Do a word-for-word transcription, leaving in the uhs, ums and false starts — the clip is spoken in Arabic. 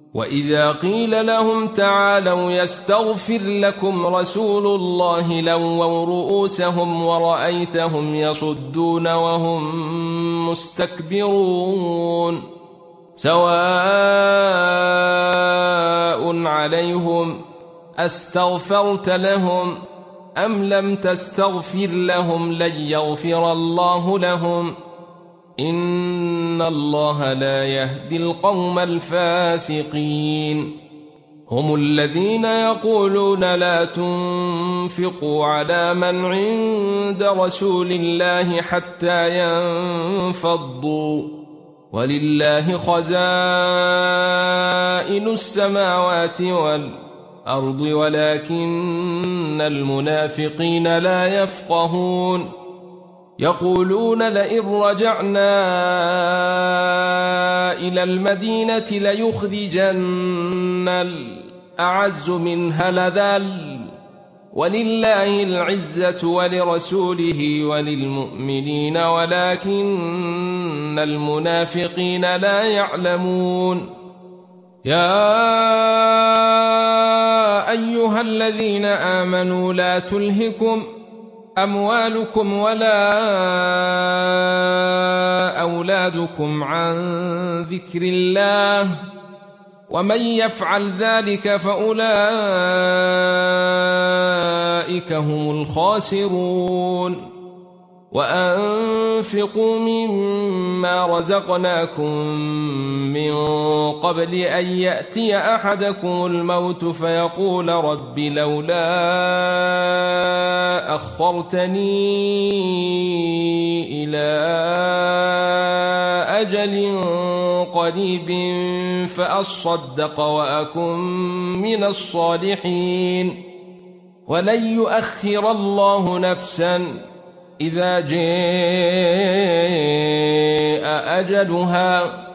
وإذا قيل لهم تعالوا يستغفر لكم رسول الله لووا رؤوسهم ورأيتهم يصدون وهم مستكبرون سواء عليهم أستغفرت لهم أم لم تستغفر لهم لن يغفر الله لهم إن الله لا يهدي القوم الفاسقين هم الذين يقولون لا تنفقوا على من عند رسول الله حتى ينفضوا ولله خزائن السماوات والأرض ولكن المنافقين لا يفقهون يقولون لئن رجعنا إلى المدينة ليخرجن الأعز منها الأذل ولله العزة ولرسوله وللمؤمنين ولكن المنافقين لا يعلمون يا أيها الذين آمنوا لا تلهكم أموالكم ولا أولادكم عن ذكر الله ومن يفعل ذلك فأولئك هم الخاسرون وأنفقوا مما رزقناكم من قبل أن يأتي أحدكم الموت فيقول رب لولا أخرتني إلى أجل قريب فأصدق وأكن من الصالحين ولن يؤخر الله نفسا إذا جاء أجلها